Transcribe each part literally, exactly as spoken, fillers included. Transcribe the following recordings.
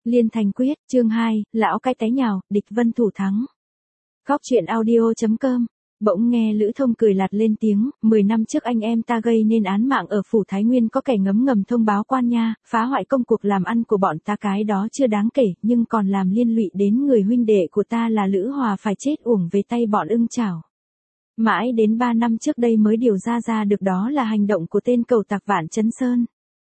Liên Thành Quyết, chương hai, lão cái té nhào, địch vân thủ thắng. Góc truyện audio.com. Bỗng nghe Lữ Thông cười lạt lên tiếng, mười năm trước anh em ta gây nên án mạng ở phủ Thái Nguyên, có kẻ ngấm ngầm thông báo quan nha, phá hoại công cuộc làm ăn của bọn ta, cái đó chưa đáng kể, nhưng còn làm liên lụy đến người huynh đệ của ta là Lữ Hòa phải chết uổng về tay bọn ưng chảo. Mãi đến ba năm trước đây mới điều ra ra được đó là hành động của tên cẩu tặc Vạn Chấn Sơn.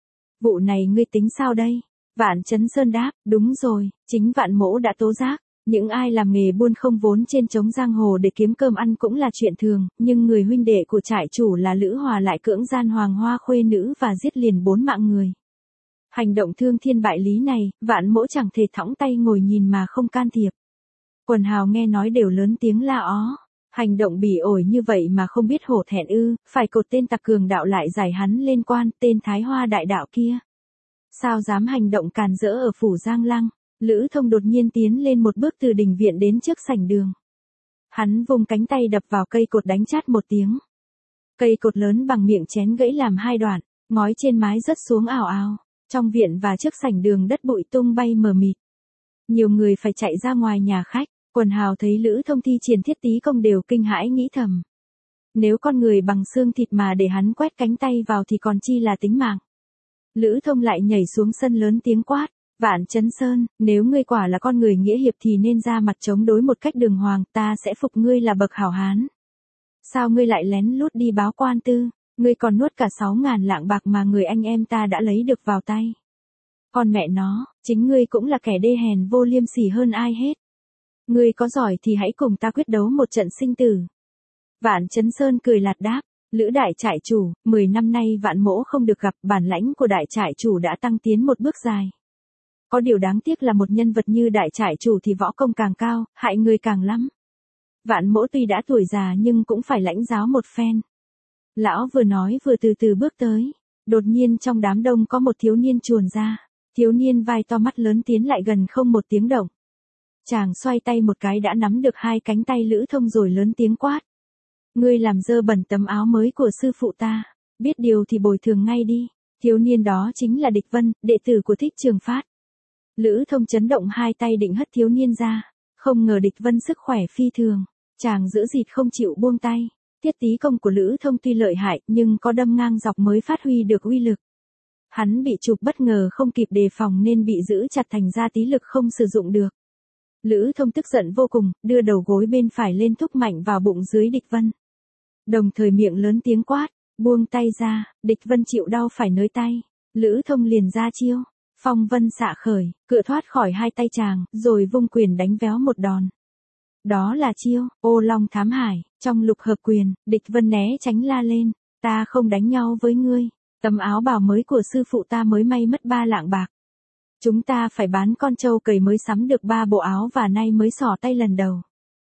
Vụ này ngươi tính sao đây? Vạn Chấn Sơn đáp, đúng rồi, chính Vạn Mỗ đã tố giác. Những ai làm nghề buôn không vốn trên trống giang hồ để kiếm cơm ăn cũng là chuyện thường, nhưng người huynh đệ của trại chủ là Lữ Hòa lại cưỡng gian Hoàng Hoa khuê nữ và giết liền bốn mạng người. Hành động thương thiên bại lý này, Vạn Mỗ chẳng thể thõng tay ngồi nhìn mà không can thiệp. Quần hào nghe nói đều lớn tiếng la ó. Hành động bỉ ổi như vậy mà không biết hổ thẹn ư, phải cột tên tặc cường đạo lại giải hắn lên quan, tên Thái Hoa đại đạo kia. Sao dám hành động càn rỡ ở phủ Giang Lăng? Lữ Thông đột nhiên tiến lên một bước từ đình viện đến trước sảnh đường. Hắn vung cánh tay đập vào cây cột đánh chát một tiếng. Cây cột lớn bằng miệng chén gãy làm hai đoạn, ngói trên mái rớt xuống ào ào. Trong viện và trước sảnh đường đất bụi tung bay mờ mịt. Nhiều người phải chạy ra ngoài nhà khách, quần hào thấy Lữ Thông thi triển thiết tí công đều kinh hãi nghĩ thầm. Nếu con người bằng xương thịt mà để hắn quét cánh tay vào thì còn chi là tính mạng. Lữ Thông lại nhảy xuống sân lớn tiếng quát. Vạn Chấn Sơn, nếu ngươi quả là con người nghĩa hiệp thì nên ra mặt chống đối một cách đường hoàng, ta sẽ phục ngươi là bậc hảo hán. Sao ngươi lại lén lút đi báo quan tư, ngươi còn nuốt cả sáu ngàn lạng bạc mà người anh em ta đã lấy được vào tay. Con mẹ nó, chính ngươi cũng là kẻ đê hèn vô liêm sỉ hơn ai hết. Ngươi có giỏi thì hãy cùng ta quyết đấu một trận sinh tử. Vạn Chấn Sơn cười lạt đáp, Lữ đại trại chủ, mười năm nay Vạn Mỗ không được gặp, bản lãnh của đại trại chủ đã tăng tiến một bước dài. Có điều đáng tiếc là một nhân vật như đại trại chủ thì võ công càng cao, hại người càng lắm. Vạn Mỗ tuy đã tuổi già nhưng cũng phải lãnh giáo một phen. Lão vừa nói vừa từ từ bước tới. Đột nhiên trong đám đông có một thiếu niên chuồn ra. Thiếu niên vai to mắt lớn tiến lại gần không một tiếng động. Chàng xoay tay một cái đã nắm được hai cánh tay Lữ Thông rồi lớn tiếng quát. Ngươi làm dơ bẩn tấm áo mới của sư phụ ta. Biết điều thì bồi thường ngay đi. Thiếu niên đó chính là Địch Vân, đệ tử của Thích Trường Phát. Lữ Thông chấn động hai tay định hất thiếu niên ra, không ngờ Địch Vân sức khỏe phi thường, chàng giữ dịt không chịu buông tay. Thiết tí công của Lữ Thông tuy lợi hại nhưng có đâm ngang dọc mới phát huy được uy lực. Hắn bị chụp bất ngờ không kịp đề phòng nên bị giữ chặt thành ra tí lực không sử dụng được. Lữ Thông tức giận vô cùng, đưa đầu gối bên phải lên thúc mạnh vào bụng dưới Địch Vân. Đồng thời miệng lớn tiếng quát, buông tay ra, Địch Vân chịu đau phải nới tay. Lữ Thông liền ra chiêu. Phong vân xạ khởi, cựa thoát khỏi hai tay chàng, rồi vung quyền đánh véo một đòn. Đó là chiêu, ô long thám hải, trong lục hợp quyền, Địch Vân né tránh la lên, ta không đánh nhau với ngươi, tấm áo bào mới của sư phụ ta mới may mất ba lạng bạc. Chúng ta phải bán con trâu cầy mới sắm được ba bộ áo và nay mới xỏ tay lần đầu.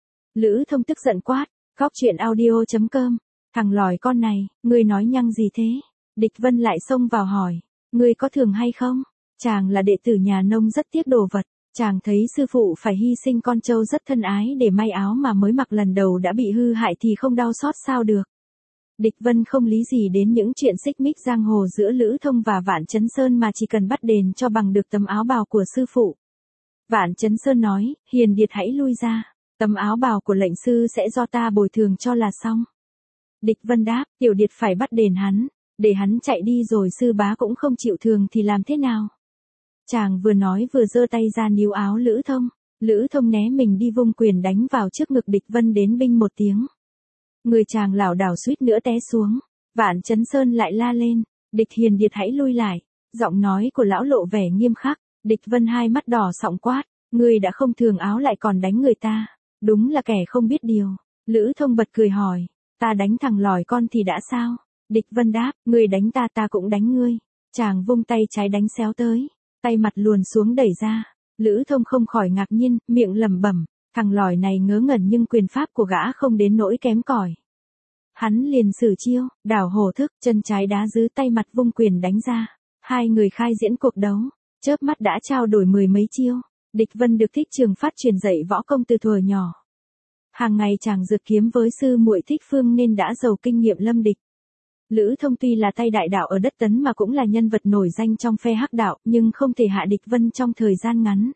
Lữ Thông tức giận quát, góc truyện audio.com, thằng lòi con này, ngươi nói nhăng gì thế? Địch Vân lại xông vào hỏi, ngươi có thường hay không? Chàng là đệ tử nhà nông rất tiếc đồ vật, chàng thấy sư phụ phải hy sinh con trâu rất thân ái để may áo mà mới mặc lần đầu đã bị hư hại thì không đau xót sao được. Địch Vân không lý gì đến những chuyện xích mích giang hồ giữa Lữ Thông và Vạn Chấn Sơn mà chỉ cần bắt đền cho bằng được tấm áo bào của sư phụ. Vạn Chấn Sơn nói, hiền điệt hãy lui ra, tấm áo bào của lệnh sư sẽ do ta bồi thường cho là xong. Địch Vân đáp, tiểu điệt phải bắt đền hắn, để hắn chạy đi rồi sư bá cũng không chịu thường thì làm thế nào? Chàng vừa nói vừa giơ tay ra níu áo Lữ Thông, Lữ Thông né mình đi vung quyền đánh vào trước ngực Địch Vân đến binh một tiếng. Người chàng lảo đảo suýt nữa té xuống, Vạn Chấn Sơn lại la lên, Địch hiền điệt hãy lui lại, giọng nói của lão lộ vẻ nghiêm khắc, Địch Vân hai mắt đỏ sọng quát, ngươi đã không thường áo lại còn đánh người ta, đúng là kẻ không biết điều. Lữ Thông bật cười hỏi, ta đánh thằng lòi con thì đã sao? Địch Vân đáp, ngươi đánh ta ta cũng đánh ngươi. Chàng vung tay trái đánh xéo tới. Tay mặt luồn xuống đẩy ra, Lữ Thông không khỏi ngạc nhiên, miệng lẩm bẩm, thằng lòi này ngớ ngẩn nhưng quyền pháp của gã không đến nỗi kém cỏi. Hắn liền sử chiêu, đảo hổ thức, chân trái đá giữ tay mặt vung quyền đánh ra. Hai người khai diễn cuộc đấu, chớp mắt đã trao đổi mười mấy chiêu. Địch Vân được Thích Trường Phát truyền dạy võ công từ thuở nhỏ. Hàng ngày chàng dược kiếm với sư muội Thích Phương nên đã giàu kinh nghiệm lâm địch. Lữ Thông tuy là tay đại đạo ở đất Tấn mà cũng là nhân vật nổi danh trong phe hắc đạo, nhưng không thể hạ địch Vân trong thời gian ngắn.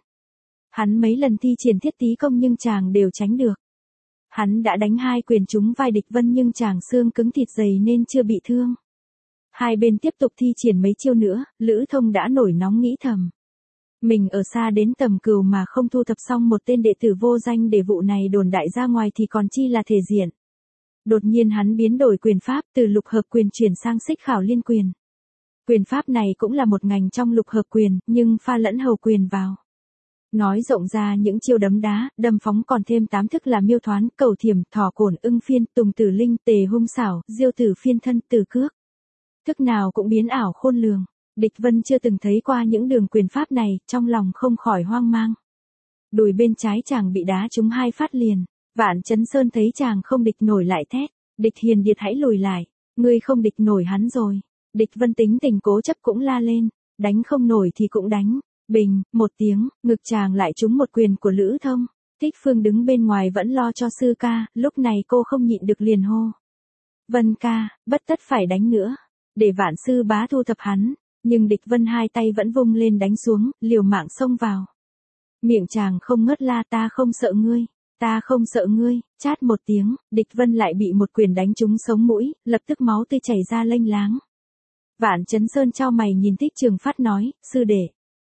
Hắn mấy lần thi triển thiết tí công nhưng chàng đều tránh được. Hắn đã đánh hai quyền trúng vai địch Vân nhưng chàng xương cứng thịt dày nên chưa bị thương. Hai bên tiếp tục thi triển mấy chiêu nữa, Lữ Thông đã nổi nóng nghĩ thầm. Mình ở xa đến tầm cừu mà không thu thập xong một tên đệ tử vô danh để vụ này đồn đại ra ngoài thì còn chi là thể diện. Đột nhiên hắn biến đổi quyền pháp từ lục hợp quyền chuyển sang xích khảo liên quyền. Quyền pháp này cũng là một ngành trong lục hợp quyền, nhưng pha lẫn hầu quyền vào. Nói rộng ra những chiêu đấm đá, đâm phóng còn thêm tám thức là miêu thoán, cầu thiểm, thỏ cổn, ưng phiên, tùng tử linh, tề hung xảo, diêu tử phiên thân, tử cước. Thức nào cũng biến ảo khôn lường. Địch Vân chưa từng thấy qua những đường quyền pháp này, trong lòng không khỏi hoang mang. Đùi bên trái chàng bị đá trúng hai phát liền. Vạn Chấn Sơn thấy chàng không địch nổi lại thét. Địch Hiền Điệt hãy lùi lại. Ngươi không địch nổi hắn rồi. Địch Vân tính tình cố chấp cũng la lên. Đánh không nổi thì cũng đánh. Bình, một tiếng, ngực chàng lại trúng một quyền của Lữ Thông. Thích Phương đứng bên ngoài vẫn lo cho sư ca, lúc này cô không nhịn được liền hô. Vân ca, bất tất phải đánh nữa. Để Vạn sư bá thu thập hắn. Nhưng địch Vân hai tay vẫn vung lên đánh xuống, liều mạng xông vào. Miệng chàng không ngớt la ta không sợ ngươi, ta không sợ ngươi, chát một tiếng, địch Vân lại bị một quyền đánh trúng sống mũi, lập tức máu tươi chảy ra lênh láng. Vạn Chấn Sơn chau mày nhìn Thích Trường Phát nói, sư đệ.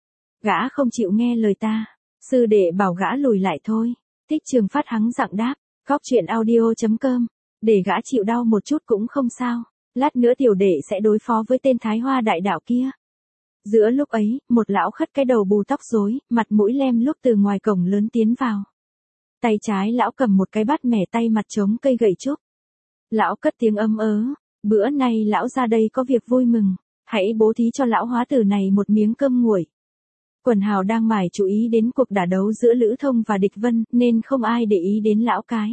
Gã không chịu nghe lời ta, sư đệ bảo gã lùi lại thôi. Thích Trường Phát hắng giọng đáp, Cóc Truyện Audio chấm com, để gã chịu đau một chút cũng không sao. Lát nữa tiểu đệ sẽ đối phó với tên Thái Hoa đại đạo kia. Giữa lúc ấy, một lão khất cái đầu bù tóc rối, mặt mũi lem luốc từ ngoài cổng lớn tiến vào. Tay trái lão cầm một cái bát mẻ tay mặt trống cây gậy trúc. Lão cất tiếng ấm ớ, bữa nay lão ra đây có việc vui mừng, hãy bố thí cho lão hóa tử này một miếng cơm nguội. Quần hào đang mải chú ý đến cuộc đả đấu giữa Lữ Thông và địch Vân, nên không ai để ý đến lão cái.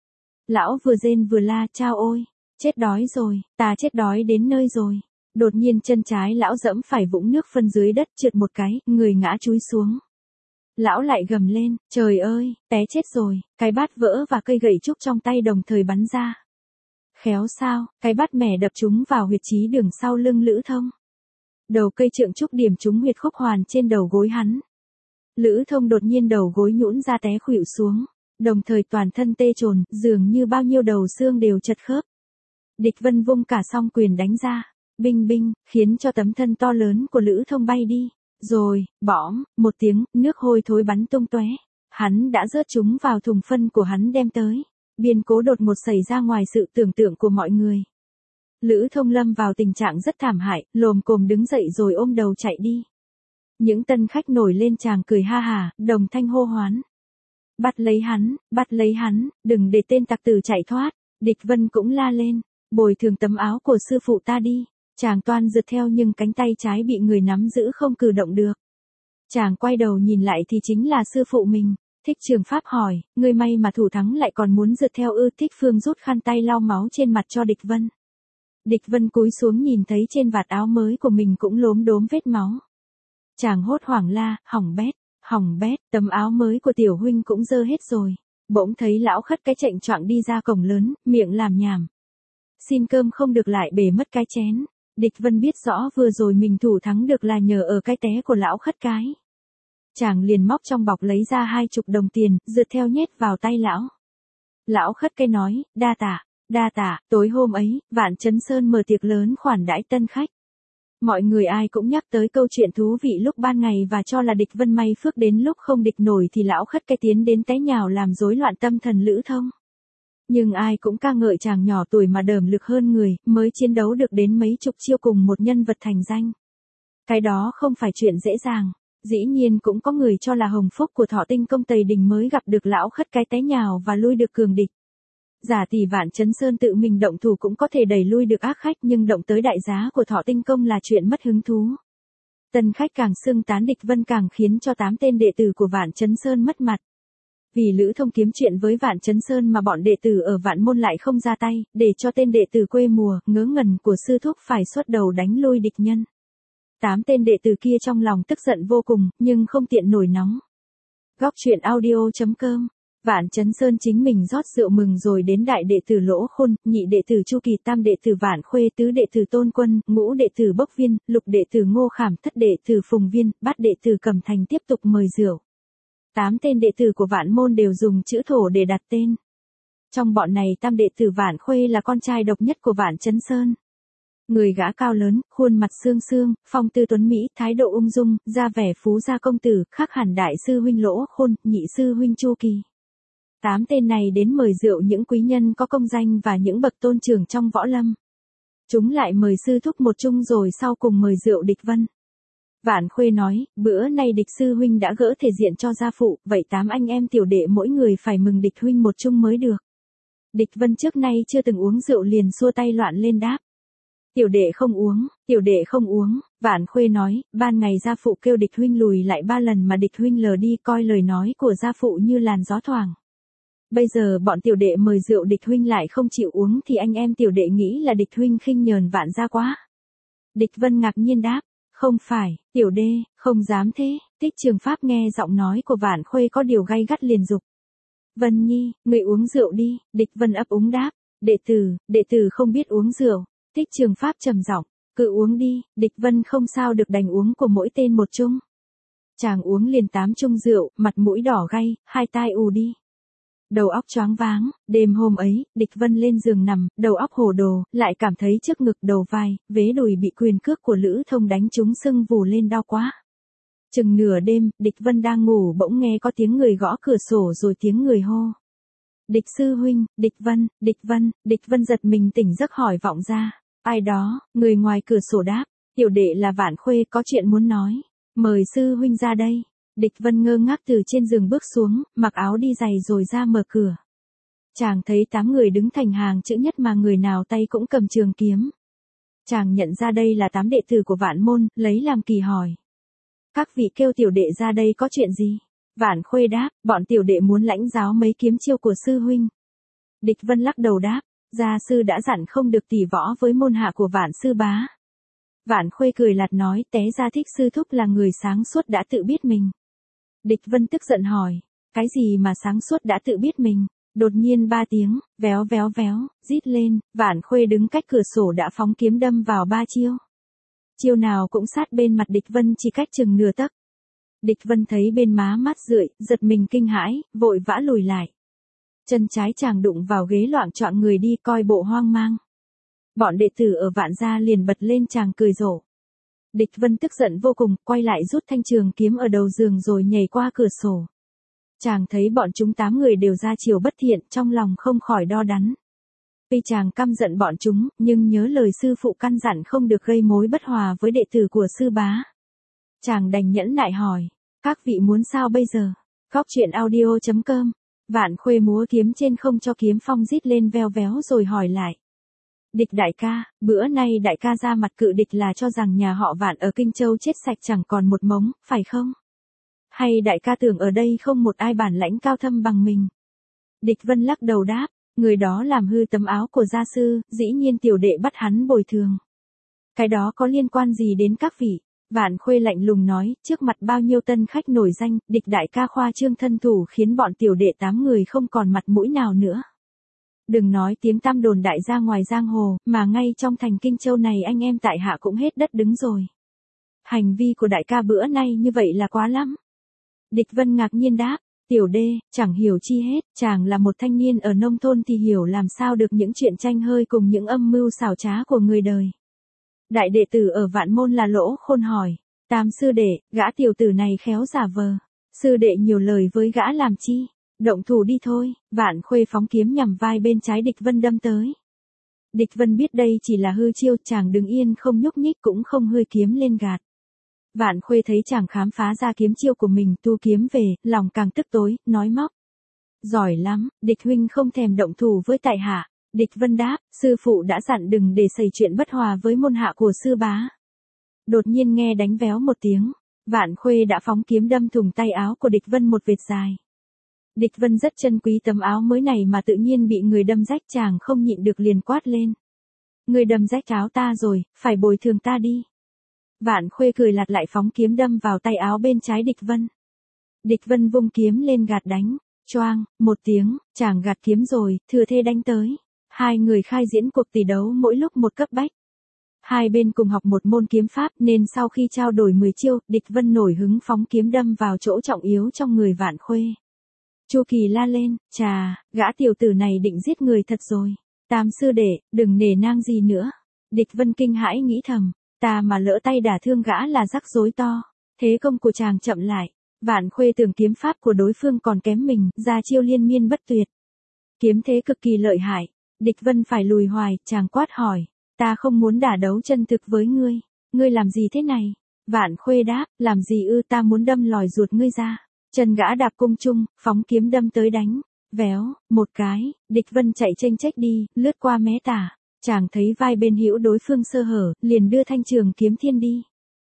Lão vừa rên vừa la, chao ôi. Chết đói rồi, ta chết đói đến nơi rồi. Đột nhiên chân trái lão dẫm phải vũng nước phân dưới đất trượt một cái, người ngã chúi xuống. Lão lại gầm lên, trời ơi, té chết rồi, cái bát vỡ và cây gậy trúc trong tay đồng thời bắn ra. Khéo sao, cái bát mẻ đập trúng vào huyệt chí đường sau lưng Lữ Thông. Đầu cây trượng trúc điểm trúng huyệt khúc hoàn trên đầu gối hắn. Lữ Thông đột nhiên đầu gối nhũn ra té khuỵu xuống, đồng thời toàn thân tê trồn, dường như bao nhiêu đầu xương đều chật khớp. Địch Vân vung cả song quyền đánh ra, binh binh, khiến cho tấm thân to lớn của Lữ Thông bay đi. Rồi, bõm, một tiếng, nước hôi thối bắn tung tóe. Hắn đã rớt chúng vào thùng phân của hắn đem tới. Biến cố đột ngột xảy ra ngoài sự tưởng tượng của mọi người. Lữ Thông lâm vào tình trạng rất thảm hại, lồm cồm đứng dậy rồi ôm đầu chạy đi. Những tân khách nổi lên chàng cười ha hà, đồng thanh hô hoán. Bắt lấy hắn, bắt lấy hắn, đừng để tên tặc tử chạy thoát. Địch Vân cũng la lên. Bồi thường tấm áo của sư phụ ta đi. Chàng toan rượt theo nhưng cánh tay trái bị người nắm giữ không cử động được. Chàng quay đầu nhìn lại thì chính là sư phụ mình. Thích Trường Pháp hỏi, ngươi may mà thủ thắng lại còn muốn rượt theo ư? Thích Phương rút khăn tay lau máu trên mặt cho địch Vân. Địch Vân cúi xuống nhìn thấy trên vạt áo mới của mình cũng lốm đốm vết máu. Chàng hốt hoảng la, hỏng bét, hỏng bét, tấm áo mới của tiểu huynh cũng dơ hết rồi. Bỗng thấy lão khất cái chệnh choạng đi ra cổng lớn, miệng làm nhảm. Xin cơm không được lại bể mất cái chén. Địch Vân biết rõ vừa rồi mình thủ thắng được là nhờ ở cái té của lão khất cái. Chàng liền móc trong bọc lấy ra hai chục đồng tiền, rượt theo nhét vào tay lão. Lão khất cái nói, đa tạ, đa tạ, tối hôm ấy, Vạn Chấn Sơn mở tiệc lớn khoản đãi tân khách. Mọi người ai cũng nhắc tới câu chuyện thú vị lúc ban ngày và cho là địch Vân may phước đến lúc không địch nổi thì lão khất cái tiến đến té nhào làm rối loạn tâm thần Lữ Thông. Nhưng ai cũng ca ngợi chàng nhỏ tuổi mà đờm lực hơn người, mới chiến đấu được đến mấy chục chiêu cùng một nhân vật thành danh. Cái đó không phải chuyện dễ dàng. Dĩ nhiên cũng có người cho là hồng phúc của Thọ Tinh Công Tây Đình mới gặp được lão khất cái té nhào và lui được cường địch. Giả tỷ Vạn Chấn Sơn tự mình động thủ cũng có thể đẩy lui được ác khách, nhưng động tới đại giá của Thọ Tinh Công là chuyện mất hứng thú. Tân khách càng xưng tán địch Vân càng khiến cho tám tên đệ tử của Vạn Chấn Sơn mất mặt. Vì Lữ Thông kiếm chuyện với Vạn Chấn Sơn mà bọn đệ tử ở Vạn Môn lại không ra tay, để cho tên đệ tử quê mùa, ngớ ngẩn của sư thúc phải xuất đầu đánh lui địch nhân. Tám tên đệ tử kia trong lòng tức giận vô cùng, nhưng không tiện nổi nóng. Góc Truyện Audio chấm com Vạn Chấn Sơn chính mình rót rượu mừng rồi đến đại đệ tử Lỗ Khôn, nhị đệ tử Chu Kỳ, tam đệ tử Vạn Khuê, tứ đệ tử Tôn Quân, ngũ đệ tử Bốc Viên, lục đệ tử Ngô Khảm, thất đệ tử Phùng Viên, bát đệ tử Cẩm Thành tiếp tục mời rượu. Tám tên đệ tử của Vạn môn đều dùng chữ thổ để đặt tên. Trong bọn này tam đệ tử Vạn Khuê là con trai độc nhất của Vạn Chấn Sơn. Người gã cao lớn, khuôn mặt xương xương, phong tư tuấn mỹ, thái độ ung dung, ra vẻ phú gia công tử, khác hẳn đại sư huynh Lỗ Khôn, nhị sư huynh Chu Kỳ. Tám tên này đến mời rượu những quý nhân có công danh và những bậc tôn trưởng trong võ lâm. Chúng lại mời sư thúc một chung rồi sau cùng mời rượu Địch Vân. Vạn Khuê nói, bữa nay Địch sư huynh đã gỡ thể diện cho gia phụ, vậy tám anh em tiểu đệ mỗi người phải mừng Địch huynh một chung mới được. Địch Vân trước nay chưa từng uống rượu liền xua tay loạn lên đáp. Tiểu đệ không uống, tiểu đệ không uống, Vạn Khuê nói, ban ngày gia phụ kêu Địch huynh lùi lại ba lần mà Địch huynh lờ đi, coi lời nói của gia phụ như làn gió thoảng. Bây giờ bọn tiểu đệ mời rượu Địch huynh lại không chịu uống thì anh em tiểu đệ nghĩ là Địch huynh khinh nhờn Vạn gia quá. Địch Vân ngạc nhiên đáp, không phải, tiểu đệ, không dám thế. Tích Trường Pháp nghe giọng nói của Vạn Khuê có điều gay gắt liền dục. Vân Nhi, người uống rượu đi, Địch Vân ấp úng đáp, đệ tử, đệ tử không biết uống rượu. Tích Trường Pháp trầm giọng, cứ uống đi, Địch Vân không sao được đành uống của mỗi tên một chung. Chàng uống liền tám chung rượu, mặt mũi đỏ gay, hai tai ù đi. Đầu óc choáng váng, đêm hôm ấy, Địch Vân lên giường nằm, đầu óc hồ đồ, lại cảm thấy trước ngực đầu vai, vế đùi bị quyền cước của Lữ Thông đánh trúng sưng vù lên đau quá. Chừng nửa đêm, Địch Vân đang ngủ bỗng nghe có tiếng người gõ cửa sổ rồi tiếng người hô. Địch sư huynh, Địch Vân, Địch Vân, Địch Vân giật mình tỉnh giấc hỏi vọng ra. Ai đó, người ngoài cửa sổ đáp, tiểu đệ là Vạn Khuê có chuyện muốn nói, mời sư huynh ra đây. Địch Vân ngơ ngác từ trên giường bước xuống, mặc áo đi giày rồi ra mở cửa. Chàng thấy tám người đứng thành hàng chữ nhất mà người nào tay cũng cầm trường kiếm. Chàng nhận ra đây là tám đệ tử của Vạn môn, lấy làm kỳ hỏi. Các vị kêu tiểu đệ ra đây có chuyện gì? Vạn Khuê đáp, bọn tiểu đệ muốn lãnh giáo mấy kiếm chiêu của sư huynh. Địch Vân lắc đầu đáp, gia sư đã dặn không được tỉ võ với môn hạ của Vạn sư bá. Vạn Khuê cười lạt nói, té ra Thích sư thúc là người sáng suốt đã tự biết mình. Địch Vân tức giận hỏi, cái gì mà sáng suốt đã tự biết mình? Đột nhiên ba tiếng, véo véo véo, rít lên, Vạn Khuê đứng cách cửa sổ đã phóng kiếm đâm vào ba chiêu. Chiêu nào cũng sát bên mặt Địch Vân chỉ cách chừng nửa tấc. Địch Vân thấy bên má mát rượi, giật mình kinh hãi, vội vã lùi lại. Chân trái chàng đụng vào ghế loạng choạng người đi coi bộ hoang mang. Bọn đệ tử ở Vạn gia liền bật lên chàng cười rộ. Địch Vân tức giận vô cùng, quay lại rút thanh trường kiếm ở đầu giường rồi nhảy qua cửa sổ. Chàng thấy bọn chúng tám người đều ra chiều bất thiện, trong lòng không khỏi đo đắn. Tuy chàng căm giận bọn chúng, nhưng nhớ lời sư phụ căn dặn không được gây mối bất hòa với đệ tử của sư bá. Chàng đành nhẫn nại hỏi, các vị muốn sao bây giờ? Góc truyện audio chấm com. Vạn Khuê múa kiếm trên không cho kiếm phong rít lên veo véo rồi hỏi lại. Địch đại ca, bữa nay đại ca ra mặt cự địch là cho rằng nhà họ Vạn ở Kinh Châu chết sạch chẳng còn một mống, phải không? Hay đại ca tưởng ở đây không một ai bản lãnh cao thâm bằng mình? Địch Vân lắc đầu đáp, người đó làm hư tấm áo của gia sư, dĩ nhiên tiểu đệ bắt hắn bồi thường. Cái đó có liên quan gì đến các vị? Vạn Khuê lạnh lùng nói, trước mặt bao nhiêu tân khách nổi danh, địch đại ca khoa trương thân thủ khiến bọn tiểu đệ tám người không còn mặt mũi nào nữa. Đừng nói tiếng tăm đồn đại ra ngoài giang hồ, mà ngay trong thành Kinh Châu này anh em tại hạ cũng hết đất đứng rồi. Hành vi của đại ca bữa nay như vậy là quá lắm. Địch Vân ngạc nhiên đáp, tiểu đê, chẳng hiểu chi hết, chàng là một thanh niên ở nông thôn thì hiểu làm sao được những chuyện tranh hơi cùng những âm mưu xảo trá của người đời. Đại đệ tử ở Vạn môn là Lỗ Khôn hỏi, tam sư đệ, gã tiểu tử này khéo giả vờ, sư đệ nhiều lời với gã làm chi? Động thủ đi thôi. Vạn Khuê phóng kiếm nhằm vai bên trái Địch Vân đâm tới. Địch Vân biết đây chỉ là hư chiêu, chàng đứng yên không nhúc nhích cũng không hơi kiếm lên gạt. Vạn Khuê thấy chàng khám phá ra kiếm chiêu của mình, tu kiếm về, lòng càng tức tối, nói móc. Giỏi lắm, Địch huynh không thèm động thủ với tại hạ. Địch Vân đáp, sư phụ đã dặn đừng để xảy chuyện bất hòa với môn hạ của sư bá. Đột nhiên nghe đánh véo một tiếng, Vạn Khuê đã phóng kiếm đâm thủng tay áo của Địch Vân một vệt dài. Địch Vân rất trân quý tấm áo mới này mà tự nhiên bị người đâm rách, chàng không nhịn được liền quát lên. Người đâm rách áo ta rồi, phải bồi thường ta đi. Vạn Khuê cười lạt lại phóng kiếm đâm vào tay áo bên trái Địch Vân. Địch Vân vung kiếm lên gạt đánh, Choang, một tiếng, chàng gạt kiếm rồi, thừa thê đánh tới. Hai người khai diễn cuộc tỷ đấu mỗi lúc một cấp bách. Hai bên cùng học một môn kiếm pháp nên sau khi trao đổi mười chiêu, Địch Vân nổi hứng phóng kiếm đâm vào chỗ trọng yếu trong người Vạn Khuê. Chu Kỳ la lên, chà, gã tiểu tử này định giết người thật rồi. Tam sư đệ, đừng nể nang gì nữa. Địch Vân kinh hãi nghĩ thầm, ta mà lỡ tay đả thương gã là rắc rối to. Thế công của chàng chậm lại. Vạn Khuê tưởng kiếm pháp của đối phương còn kém mình, ra chiêu liên miên bất tuyệt. Kiếm thế cực kỳ lợi hại. Địch Vân phải lùi hoài, chàng quát hỏi. Ta không muốn đả đấu chân thực với ngươi. Ngươi làm gì thế này? Vạn Khuê đáp, làm gì ư, ta muốn đâm lòi ruột ngươi ra. Chân gã đạp cung chung, phóng kiếm đâm tới đánh. Véo, một cái, Địch Vân chạy chênh chếch đi, lướt qua mé tả. Chàng thấy vai bên hữu đối phương sơ hở, liền đưa thanh trường kiếm thiên đi.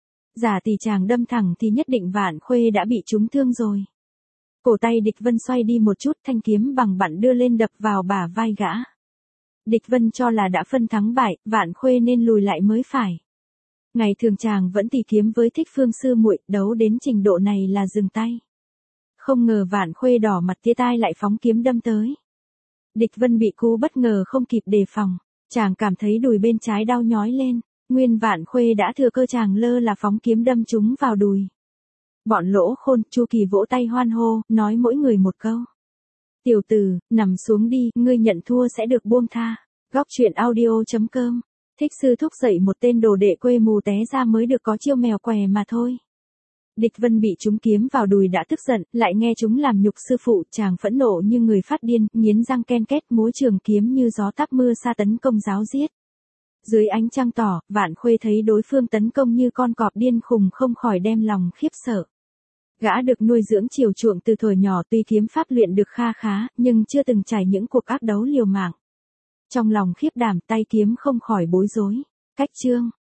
Giả tỷ chàng đâm thẳng thì nhất định Vạn Khuê đã bị trúng thương rồi. Cổ tay Địch Vân xoay đi một chút, thanh kiếm bằng bặn đưa lên đập vào bả vai gã. Địch Vân cho là đã phân thắng bại, Vạn Khuê nên lùi lại mới phải. Ngày thường chàng vẫn tỉ kiếm với Thích Phương sư muội, đấu đến trình độ này là dừng tay. Không ngờ Vạn Khuê đỏ mặt tía tai lại phóng kiếm đâm tới. Địch Vân bị cú bất ngờ không kịp đề phòng, chàng cảm thấy đùi bên trái đau nhói lên, nguyên Vạn Khuê đã thừa cơ chàng lơ là phóng kiếm đâm trúng vào đùi. Bọn lỗ khôn, Chu Kỳ vỗ tay hoan hô, nói mỗi người một câu. Tiểu tử, nằm xuống đi, ngươi nhận thua sẽ được buông tha. Góc truyện audio chấm com. Thích sư thúc dậy một tên đồ đệ quê mù té ra mới được có chiêu mèo què mà thôi. Địch Vân bị chúng kiếm vào đùi đã tức giận, lại nghe chúng làm nhục sư phụ, chàng phẫn nộ như người phát điên, nghiến răng ken két múa trường kiếm như gió táp mưa sa tấn công giáo giết. Dưới ánh trăng tỏ, Vạn Khuê thấy đối phương tấn công như con cọp điên khùng không khỏi đem lòng khiếp sợ. Gã được nuôi dưỡng chiều chuộng từ thuở nhỏ tuy kiếm pháp luyện được kha khá, nhưng chưa từng trải những cuộc ác đấu liều mạng. Trong lòng khiếp đảm tay kiếm không khỏi bối rối. Cách chương